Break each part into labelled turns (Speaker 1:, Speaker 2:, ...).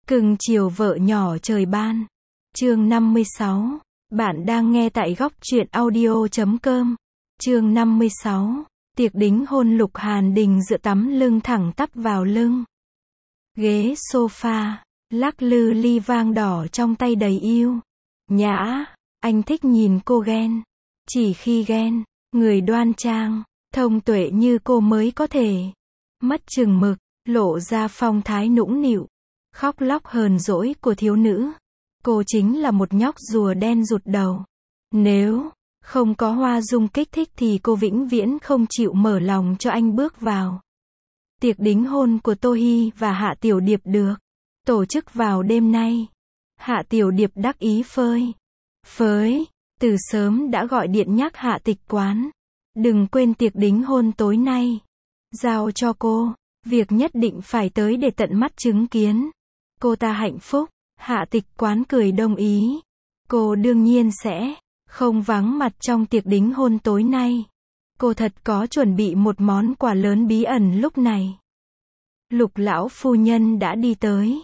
Speaker 1: Cưng chiều vợ nhỏ trời ban. Chương 56. Bạn đang nghe tại góc truyện audio.com. Chương 56. Tiệc đính hôn. Lục Hàn Đình dựa tắm lưng thẳng tắp vào lưng ghế sofa, lắc lư ly vang đỏ trong tay đầy yêu nhã. Anh thích nhìn cô ghen. Chỉ khi ghen, người đoan trang, thông tuệ như cô mới có thể mất chừng mực, lộ ra phong thái nũng nịu, khóc lóc hờn dỗi của thiếu nữ. Cô chính là một nhóc rùa đen rụt đầu. Nếu không có Hoa Dung kích thích thì cô vĩnh viễn không chịu mở lòng cho anh bước vào tiệc đính hôn của Tô Hi và Hạ Tiểu Điệp được tổ chức vào đêm nay. Hạ Tiểu Điệp đắc ý phới, từ sớm đã gọi điện nhắc Hạ Tịch Quán, đừng quên tiệc đính hôn tối nay, giao cho cô, việc nhất định phải tới để tận mắt chứng kiến. Cô ta hạnh phúc. Hạ Tịch Quán cười đồng ý. Cô đương nhiên sẽ không vắng mặt trong tiệc đính hôn tối nay. Cô thật có chuẩn bị một món quà lớn bí ẩn. Lúc này, Lục lão phu nhân đã đi tới.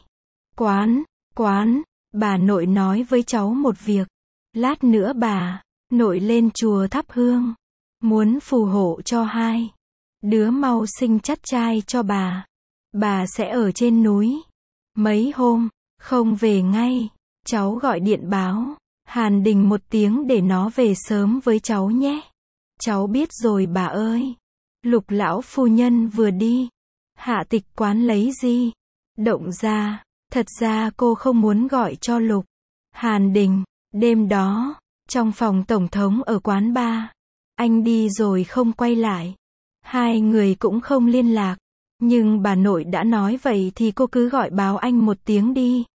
Speaker 1: Quán, bà nội nói với cháu một việc. Lát nữa bà nội lên chùa thắp hương, muốn phù hộ cho hai đứa mau sinh chắt trai cho bà. Bà sẽ ở trên núi mấy hôm, không về ngay. Cháu gọi điện báo Hàn Đình một tiếng để nó về sớm với cháu nhé. Cháu biết rồi bà ơi. Lục lão phu nhân vừa đi, Hạ Tịch Quán lấy di động ra. Thật ra cô không muốn gọi cho Lục Hàn Đình. Đêm đó, trong phòng tổng thống ở quán bar, anh đi rồi không quay lại. Hai người cũng không liên lạc. Nhưng bà nội đã nói vậy thì cô cứ gọi báo anh một tiếng đi.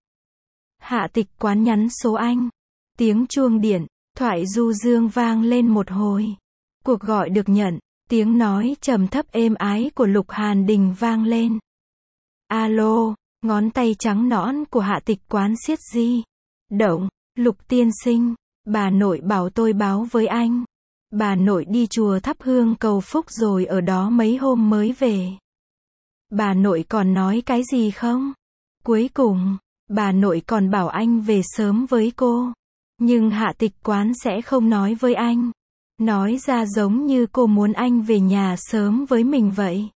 Speaker 1: Hạ Tịch Quán nhắn số anh. Tiếng chuông điện thoại du dương vang lên một hồi. Cuộc gọi được nhận. Tiếng nói trầm thấp êm ái của Lục Hàn Đình vang lên. Alo. Ngón tay trắng nõn của Hạ Tịch Quán siết di động. Lục tiên sinh, bà nội bảo tôi báo với anh. Bà nội đi chùa thắp hương cầu phúc rồi ở đó mấy hôm mới về. Bà nội còn nói cái gì không? Cuối cùng, bà nội còn bảo anh về sớm với cô. Nhưng Hạ Tịch Quán sẽ không nói với anh. Nói ra giống như cô muốn anh về nhà sớm với mình vậy.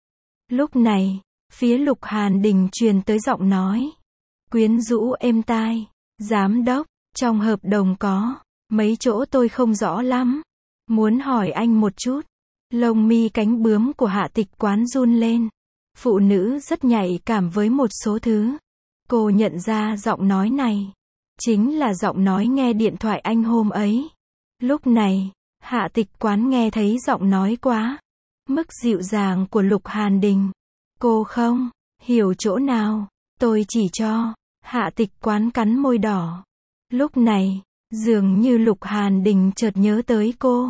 Speaker 1: Lúc này, phía Lục Hàn Đình truyền tới giọng nói quyến rũ êm tai. Giám đốc, trong hợp đồng có mấy chỗ tôi không rõ lắm. Muốn hỏi anh một chút. Lông mi cánh bướm của Hạ Tịch Quán run lên. Phụ nữ rất nhạy cảm với một số thứ. Cô nhận ra giọng nói này chính là giọng nói nghe điện thoại anh hôm ấy. Lúc này, Hạ Tịch Quán nghe thấy giọng nói quá mức dịu dàng của Lục Hàn Đình. Cô không hiểu chỗ nào, tôi chỉ cho. Hạ Tịch Quán cắn môi đỏ. Lúc này, dường như Lục Hàn Đình chợt nhớ tới cô.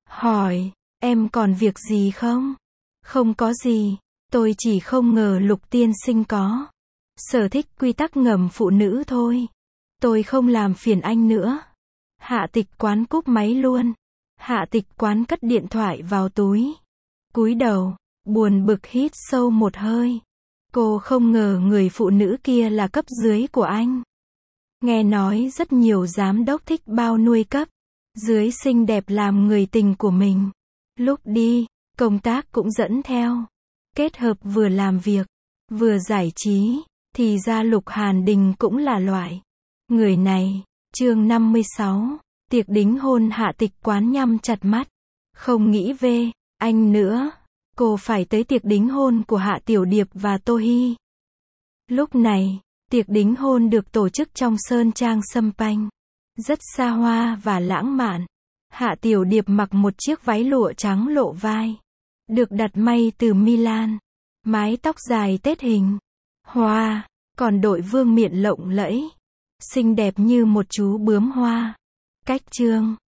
Speaker 1: Hỏi, em còn việc gì không? Không có gì. Tôi chỉ không ngờ Lục tiên sinh có sở thích quy tắc ngầm phụ nữ thôi. Tôi không làm phiền anh nữa. Hạ Tịch Quán cúp máy luôn. Hạ Tịch Quán cất điện thoại vào túi. Cúi đầu, buồn bực hít sâu một hơi. Cô không ngờ người phụ nữ kia là cấp dưới của anh. Nghe nói rất nhiều giám đốc thích bao nuôi cấp dưới xinh đẹp làm người tình của mình. Lúc đi công tác cũng dẫn theo. Kết hợp vừa làm việc, vừa giải trí. Thì ra Lục Hàn Đình cũng là loại người này. Chương 56. Tiệc đính hôn. Hạ Tịch Quán nhắm chặt mắt. Không nghĩ về anh nữa. Cô phải tới tiệc đính hôn của Hạ Tiểu Điệp và Tô Hi. Lúc này, tiệc đính hôn được tổ chức trong sơn trang Sâm Panh. Rất xa hoa và lãng mạn. Hạ Tiểu Điệp mặc một chiếc váy lụa trắng lộ vai. Được đặt may từ Milan. Mái tóc dài tết hình hoa, còn đội vương miện lộng lẫy. Xinh đẹp như một chú bướm hoa. Cách trương